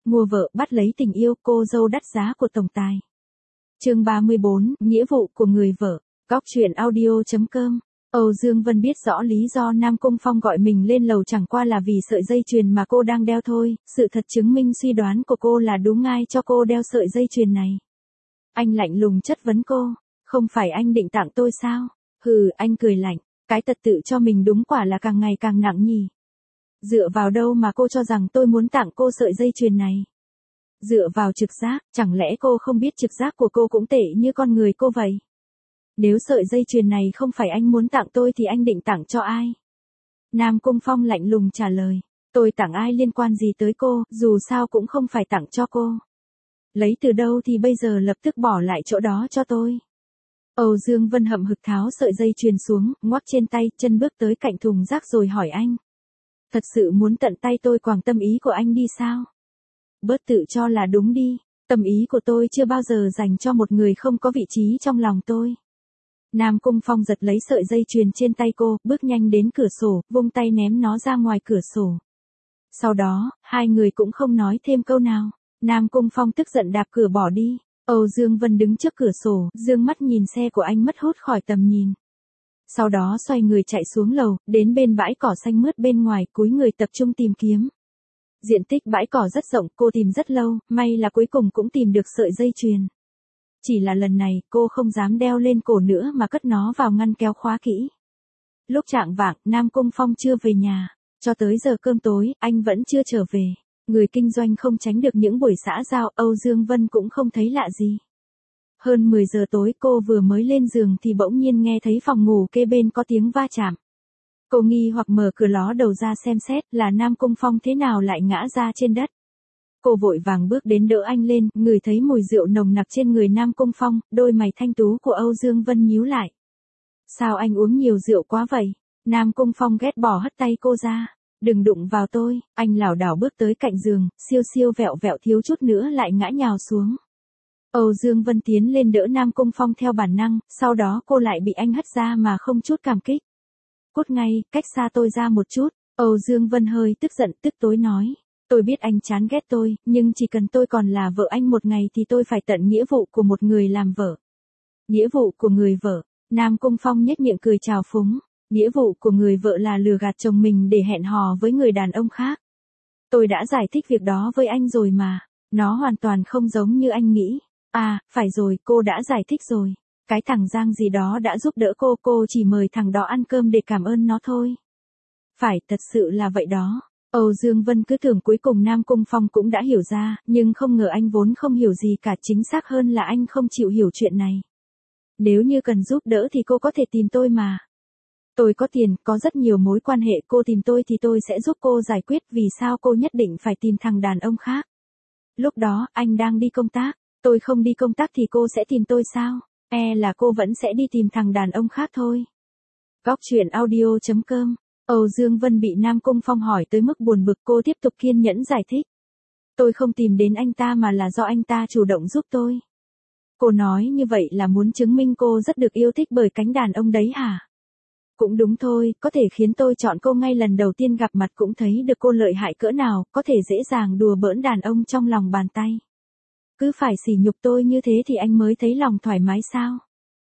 mua vợ bắt lấy tình yêu, cô dâu đắt giá của tổng tài. Chương 34, nghĩa vụ của người vợ. Góc truyện audio.com. Âu Dương Vân biết rõ lý do Nam Cung Phong gọi mình lên lầu chẳng qua là vì sợi dây chuyền mà cô đang đeo thôi, sự thật chứng minh suy đoán của cô là đúng, ai cho cô đeo sợi dây chuyền này. Anh lạnh lùng chất vấn cô, không phải anh định tặng tôi sao? Hừ, anh cười lạnh, cái tật tự cho mình đúng quả là càng ngày càng nặng nhỉ. Dựa vào đâu mà cô cho rằng tôi muốn tặng cô sợi dây chuyền này? Dựa vào trực giác, chẳng lẽ cô không biết trực giác của cô cũng tệ như con người cô vậy? Nếu sợi dây chuyền này không phải anh muốn tặng tôi thì anh định tặng cho ai? Nam Cung Phong lạnh lùng trả lời, tôi tặng ai liên quan gì tới cô, dù sao cũng không phải tặng cho cô. Lấy từ đâu thì bây giờ lập tức bỏ lại chỗ đó cho tôi. Âu Dương Vân hậm hực tháo sợi dây chuyền xuống, ngoắc trên tay, chân bước tới cạnh thùng rác rồi hỏi anh. Thật sự muốn tận tay tôi quàng tâm ý của anh đi sao? Bớt tự cho là đúng đi, tâm ý của tôi chưa bao giờ dành cho một người không có vị trí trong lòng tôi. Nam Cung Phong giật lấy sợi dây chuyền trên tay cô, bước nhanh đến cửa sổ, vung tay ném nó ra ngoài cửa sổ. Sau đó, hai người cũng không nói thêm câu nào. Nam Cung Phong tức giận đạp cửa bỏ đi. Âu Dương Vân đứng trước cửa sổ, dương mắt nhìn xe của anh mất hút khỏi tầm nhìn. Sau đó xoay người chạy xuống lầu, đến bên bãi cỏ xanh mướt bên ngoài, cúi người tập trung tìm kiếm. Diện tích bãi cỏ rất rộng, cô tìm rất lâu, may là cuối cùng cũng tìm được sợi dây chuyền. Chỉ là lần này, cô không dám đeo lên cổ nữa mà cất nó vào ngăn kéo khóa kỹ. Lúc chạng vạng, Nam Cung Phong chưa về nhà. Cho tới giờ cơm tối, anh vẫn chưa trở về. Người kinh doanh không tránh được những buổi xã giao, Âu Dương Vân cũng không thấy lạ gì. Hơn 10 giờ tối cô vừa mới lên giường thì bỗng nhiên nghe thấy phòng ngủ kế bên có tiếng va chạm. Cô nghi hoặc mở cửa ló đầu ra xem xét là Nam Cung Phong thế nào lại ngã ra trên đất. Cô vội vàng bước đến đỡ anh lên, ngửi thấy mùi rượu nồng nặc trên người Nam Cung Phong, đôi mày thanh tú của Âu Dương Vân nhíu lại. Sao anh uống nhiều rượu quá vậy? Nam Cung Phong ghét bỏ hất tay cô ra. Đừng đụng vào tôi, anh lảo đảo bước tới cạnh giường, siêu siêu vẹo vẹo thiếu chút nữa lại ngã nhào xuống. Âu Dương Vân tiến lên đỡ Nam Cung Phong theo bản năng, sau đó cô lại bị anh hất ra mà không chút cảm kích. Cút ngay, cách xa tôi ra một chút. Âu Dương Vân hơi tức giận tức tối nói. Tôi biết anh chán ghét tôi, nhưng chỉ cần tôi còn là vợ anh một ngày thì tôi phải tận nghĩa vụ của một người làm vợ. Nghĩa vụ của người vợ. Nam Cung Phong nhếch miệng cười trào phúng. Nghĩa vụ của người vợ là lừa gạt chồng mình để hẹn hò với người đàn ông khác. Tôi đã giải thích việc đó với anh rồi mà. Nó hoàn toàn không giống như anh nghĩ. À, phải rồi, cô đã giải thích rồi. Cái thằng Giang gì đó đã giúp đỡ cô chỉ mời thằng đó ăn cơm để cảm ơn nó thôi. Phải, thật sự là vậy đó. Âu Dương Vân cứ tưởng cuối cùng Nam Cung Phong cũng đã hiểu ra, nhưng không ngờ anh vốn không hiểu gì cả, chính xác hơn là anh không chịu hiểu chuyện này. Nếu như cần giúp đỡ thì cô có thể tìm tôi mà. Tôi có tiền, có rất nhiều mối quan hệ, cô tìm tôi thì tôi sẽ giúp cô giải quyết, vì sao cô nhất định phải tìm thằng đàn ông khác. Lúc đó, anh đang đi công tác, tôi không đi công tác thì cô sẽ tìm tôi sao? Là cô vẫn sẽ đi tìm thằng đàn ông khác thôi. Góc truyện audio.com. Âu Dương Vân bị Nam Cung Phong hỏi tới mức buồn bực, cô tiếp tục kiên nhẫn giải thích. Tôi không tìm đến anh ta mà là do anh ta chủ động giúp tôi. Cô nói như vậy là muốn chứng minh cô rất được yêu thích bởi cánh đàn ông đấy hả? Cũng đúng thôi, có thể khiến tôi chọn cô ngay lần đầu tiên gặp mặt cũng thấy được cô lợi hại cỡ nào, có thể dễ dàng đùa bỡn đàn ông trong lòng bàn tay. Cứ phải sỉ nhục tôi như thế thì anh mới thấy lòng thoải mái sao?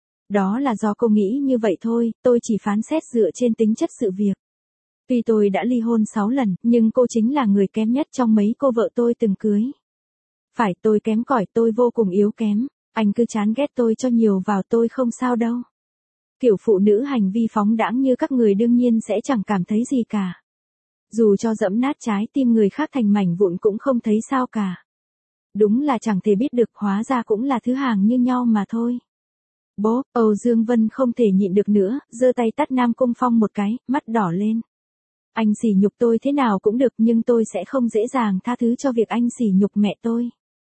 Đó là do cô nghĩ như vậy thôi, tôi chỉ phán xét dựa trên tính chất sự việc. Tuy tôi đã ly hôn 6 lần, nhưng cô chính là người kém nhất trong mấy cô vợ tôi từng cưới. Phải, tôi kém cỏi, tôi vô cùng yếu kém, anh cứ chán ghét tôi cho nhiều vào, tôi không sao đâu. Kiểu phụ nữ hành vi phóng đãng như các người đương nhiên sẽ chẳng cảm thấy gì cả. Dù cho dẫm nát trái tim người khác thành mảnh vụn cũng không thấy sao cả. Đúng là chẳng thể biết được, hóa ra cũng là thứ hàng như nhau mà thôi. Bố, Âu Dương Vân không thể nhịn được nữa, giơ tay tát Nam Cung Phong một cái, mắt đỏ lên. Anh sỉ nhục tôi thế nào cũng được, nhưng tôi sẽ không dễ dàng tha thứ cho việc anh sỉ nhục mẹ tôi.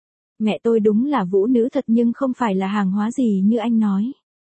Mẹ tôi đúng là vũ nữ thật nhưng không phải là hàng hóa gì như anh nói.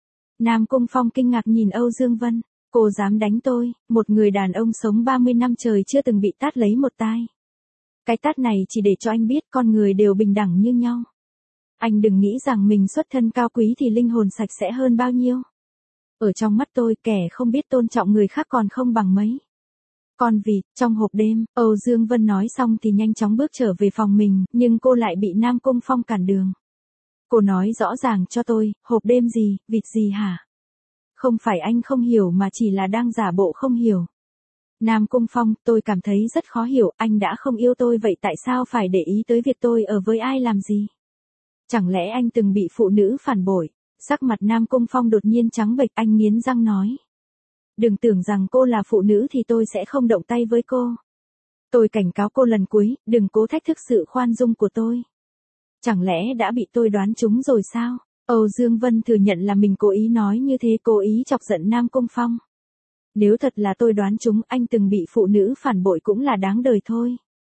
Nam Cung Phong kinh ngạc nhìn Âu Dương Vân. Cô dám đánh tôi, một người đàn ông sống 30 năm trời chưa từng bị tát lấy một tai. Cái tát này chỉ để cho anh biết con người đều bình đẳng như nhau. Anh đừng nghĩ rằng mình xuất thân cao quý thì linh hồn sạch sẽ hơn bao nhiêu. Ở trong mắt tôi, kẻ không biết tôn trọng người khác còn không bằng mấy. Con vịt, trong hộp đêm, Âu Dương Vân nói xong thì nhanh chóng bước trở về phòng mình, nhưng cô lại bị Nam Cung Phong cản đường. Cô nói rõ ràng cho tôi, hộp đêm gì, vịt gì hả? Không phải anh không hiểu mà chỉ là đang giả bộ không hiểu. Nam Cung Phong, tôi cảm thấy rất khó hiểu, anh đã không yêu tôi vậy tại sao phải để ý tới việc tôi ở với ai làm gì? Chẳng lẽ anh từng bị phụ nữ phản bội? Sắc mặt Nam Cung Phong đột nhiên trắng bệch, anh nghiến răng nói. Đừng tưởng rằng cô là phụ nữ thì tôi sẽ không động tay với cô. Tôi cảnh cáo cô lần cuối, đừng cố thách thức sự khoan dung của tôi. Chẳng lẽ đã bị tôi đoán trúng rồi sao? Âu Dương Vân thừa nhận là mình cố ý nói như thế, cố ý chọc giận Nam Cung Phong. Nếu thật là tôi đoán trúng anh từng bị phụ nữ phản bội cũng là đáng đời thôi.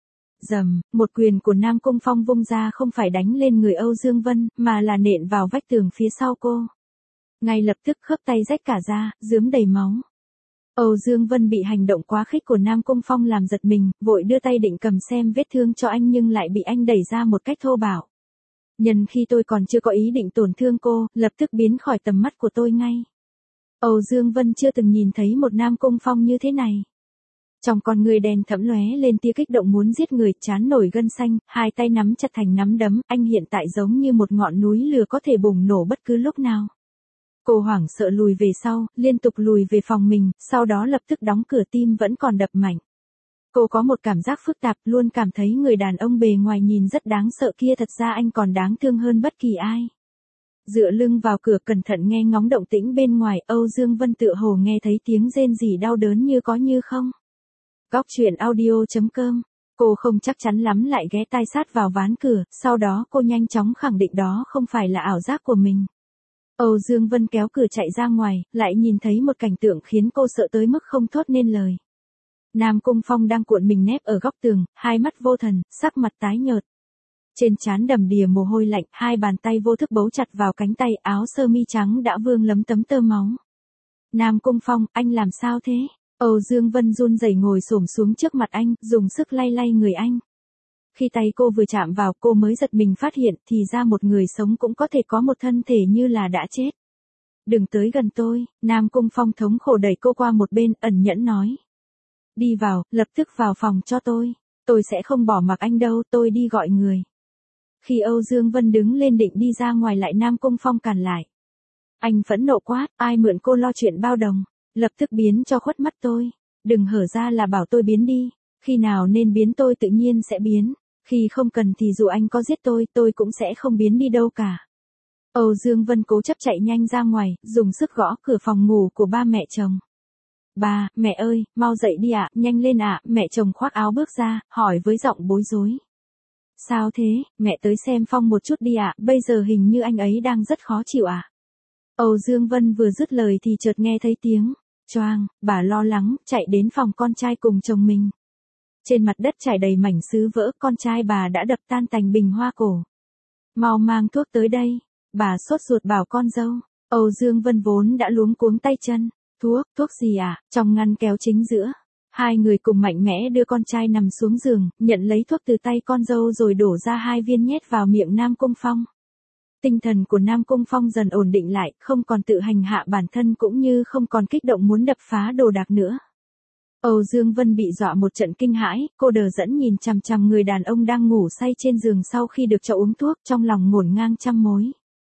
Rầm, một quyền của Nam Cung Phong vung ra không phải đánh lên người Âu Dương Vân, mà là nện vào vách tường phía sau cô. Ngay lập tức khớp tay rách cả ra, rướm đầy máu. Âu Dương Vân bị hành động quá khích của Nam Cung Phong làm giật mình, vội đưa tay định cầm xem vết thương cho anh nhưng lại bị anh đẩy ra một cách thô bạo. Nhân khi tôi còn chưa có ý định tổn thương cô, lập tức biến khỏi tầm mắt của tôi ngay. Âu Dương Vân chưa từng nhìn thấy một Nam Cung Phong như thế này. Trong con người đen thẫm lóe lên tia kích động muốn giết người, trán nổi gân xanh, hai tay nắm chặt thành nắm đấm, anh hiện tại giống như một ngọn núi lửa có thể bùng nổ bất cứ lúc nào. Cô hoảng sợ lùi về sau, liên tục lùi về phòng mình, sau đó lập tức đóng cửa, tim vẫn còn đập mạnh. Cô có một cảm giác phức tạp, luôn cảm thấy người đàn ông bề ngoài nhìn rất đáng sợ kia thật ra anh còn đáng thương hơn bất kỳ ai. Dựa lưng vào cửa cẩn thận nghe ngóng động tĩnh bên ngoài, Âu Dương Vân tựa hồ nghe thấy tiếng rên rỉ đau đớn như có như không. Góc truyện audio.com. Cô không chắc chắn lắm lại ghé tai sát vào ván cửa, sau đó cô nhanh chóng khẳng định đó không phải là ảo giác của mình. Âu Dương Vân kéo cửa chạy ra ngoài, lại nhìn thấy một cảnh tượng khiến cô sợ tới mức không thốt nên lời. Nam Cung Phong đang cuộn mình nép ở góc tường, hai mắt vô thần, sắc mặt tái nhợt. Trên trán đầm đìa mồ hôi lạnh, hai bàn tay vô thức bấu chặt vào cánh tay, áo sơ mi trắng đã vương lấm tấm tơ máu. Nam Cung Phong, anh làm sao thế? Âu Dương Vân run rẩy ngồi xổm xuống trước mặt anh, dùng sức lay lay người anh. Khi tay cô vừa chạm vào, cô mới giật mình phát hiện thì ra một người sống cũng có thể có một thân thể như là đã chết. Đừng tới gần tôi, Nam Cung Phong thống khổ đẩy cô qua một bên, ẩn nhẫn nói. Đi vào, lập tức vào phòng cho tôi sẽ không bỏ mặc anh đâu, tôi đi gọi người. Khi Âu Dương Vân đứng lên định đi ra ngoài lại Nam Cung Phong cản lại. Anh phẫn nộ quát, ai mượn cô lo chuyện bao đồng, lập tức biến cho khuất mắt tôi, đừng hở ra là bảo tôi biến đi, khi nào nên biến tôi tự nhiên sẽ biến, khi không cần thì dù anh có giết tôi cũng sẽ không biến đi đâu cả. Âu Dương Vân cố chấp chạy nhanh ra ngoài, dùng sức gõ cửa phòng ngủ của ba mẹ chồng. Ba, mẹ ơi, mau dậy đi ạ, nhanh lên ạ, mẹ chồng khoác áo bước ra, hỏi với giọng bối rối. Sao thế, mẹ tới xem Phong một chút đi ạ, bây giờ hình như anh ấy đang rất khó chịu ạ. Âu Dương Vân vừa dứt lời thì chợt nghe thấy tiếng choang, bà lo lắng, chạy đến phòng con trai cùng chồng mình. Trên mặt đất trải đầy mảnh sứ vỡ, con trai bà đã đập tan thành bình hoa cổ. Mau mang thuốc tới đây, bà sốt ruột bảo con dâu. Âu Dương Vân vốn đã luống cuống tay chân. Thuốc gì à, trong ngăn kéo chính giữa. Hai người cùng mạnh mẽ đưa con trai nằm xuống giường, nhận lấy thuốc từ tay con dâu rồi đổ ra 2 viên nhét vào miệng Nam Cung Phong. Tinh thần của Nam Cung Phong dần ổn định lại, không còn tự hành hạ bản thân cũng như không còn kích động muốn đập phá đồ đạc nữa. Âu Dương Vân bị dọa một trận kinh hãi, cô đờ đẫn nhìn chằm chằm người đàn ông đang ngủ say trên giường sau khi được cho uống thuốc, trong lòng ngổn ngang trăm mối.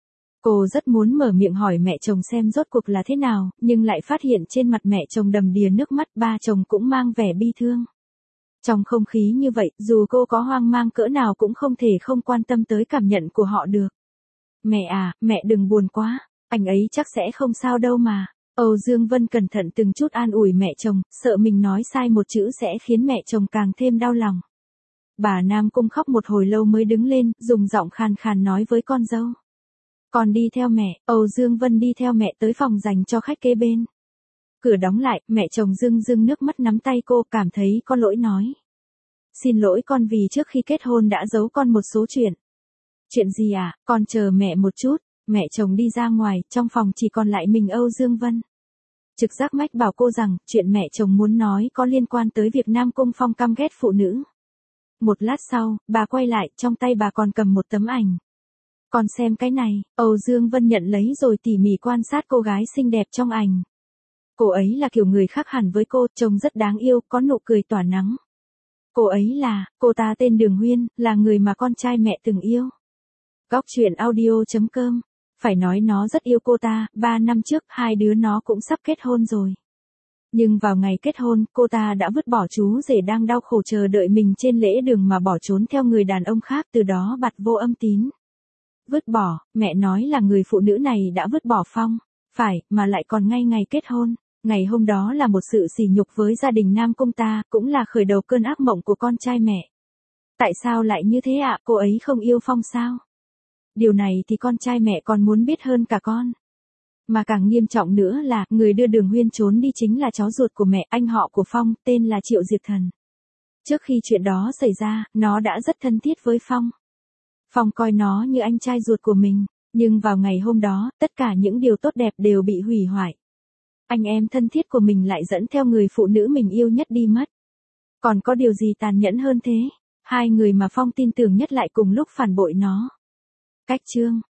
Cô rất muốn mở miệng hỏi mẹ chồng xem rốt cuộc là thế nào, nhưng lại phát hiện trên mặt mẹ chồng đầm đìa nước mắt, ba chồng cũng mang vẻ bi thương. Trong không khí như vậy, dù cô có hoang mang cỡ nào cũng không thể không quan tâm tới cảm nhận của họ được. Mẹ à, mẹ đừng buồn quá, anh ấy chắc sẽ không sao đâu mà. Âu Dương Vân cẩn thận từng chút an ủi mẹ chồng, sợ mình nói sai một chữ sẽ khiến mẹ chồng càng thêm đau lòng. Bà Nam Cung khóc một hồi lâu mới đứng lên, dùng giọng khàn khàn nói với con dâu. Con đi theo mẹ, Âu Dương Vân đi theo mẹ tới phòng dành cho khách kế bên. Cửa đóng lại, mẹ chồng rưng rưng nước mắt nắm tay cô, cảm thấy có lỗi nói. Xin lỗi con vì trước khi kết hôn đã giấu con một số chuyện. Chuyện gì à, con chờ mẹ một chút. Mẹ chồng đi ra ngoài, trong phòng chỉ còn lại mình Âu Dương Vân. Trực giác mách bảo cô rằng, chuyện mẹ chồng muốn nói có liên quan tới việc Nam Cung Phong căm ghét phụ nữ. Một lát sau, bà quay lại, trong tay bà còn cầm một tấm ảnh. Con xem cái này, Âu Dương Vân nhận lấy rồi tỉ mỉ quan sát cô gái xinh đẹp trong ảnh. Cô ấy là kiểu người khác hẳn với cô, trông rất đáng yêu, có nụ cười tỏa nắng. Cô ta tên Đường Huyên, là người mà con trai mẹ từng yêu. Góc truyện audio.com. Phải nói nó rất yêu cô ta, 3 năm trước hai đứa nó cũng sắp kết hôn rồi. Nhưng vào ngày kết hôn, cô ta đã vứt bỏ chú rể đang đau khổ chờ đợi mình trên lễ đường mà bỏ trốn theo người đàn ông khác, từ đó bặt vô âm tín. Vứt bỏ, mẹ nói là người phụ nữ này đã vứt bỏ Phong. Phải, mà lại còn ngay ngày kết hôn. Ngày hôm đó là một sự sỉ nhục với gia đình Nam Cung ta, cũng là khởi đầu cơn ác mộng của con trai mẹ. Tại sao lại như thế ạ? Cô ấy không yêu Phong sao? Điều này thì con trai mẹ còn muốn biết hơn cả con. Mà càng nghiêm trọng nữa là, người đưa Đường Huyên trốn đi chính là cháu ruột của mẹ, anh họ của Phong, tên là Triệu Diệp Thần. Trước khi chuyện đó xảy ra, nó đã rất thân thiết với Phong. Phong coi nó như anh trai ruột của mình, nhưng vào ngày hôm đó, tất cả những điều tốt đẹp đều bị hủy hoại. Anh em thân thiết của mình lại dẫn theo người phụ nữ mình yêu nhất đi mất. Còn có điều gì tàn nhẫn hơn thế? Hai người mà Phong tin tưởng nhất lại cùng lúc phản bội nó. Cách chương